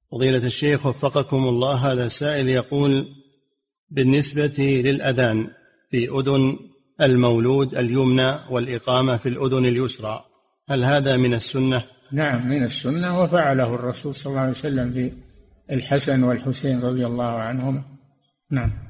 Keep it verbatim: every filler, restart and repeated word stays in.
فضيلة الشيخ وفقكم الله، هذا سائل يقول: بالنسبة للأذان في أذن المولود اليمنى والإقامة في الأذن اليسرى، هل هذا من السنة؟ نعم من السنة، وفعله الرسول صلى الله عليه وسلم في الحسن والحسين رضي الله عنهما. نعم.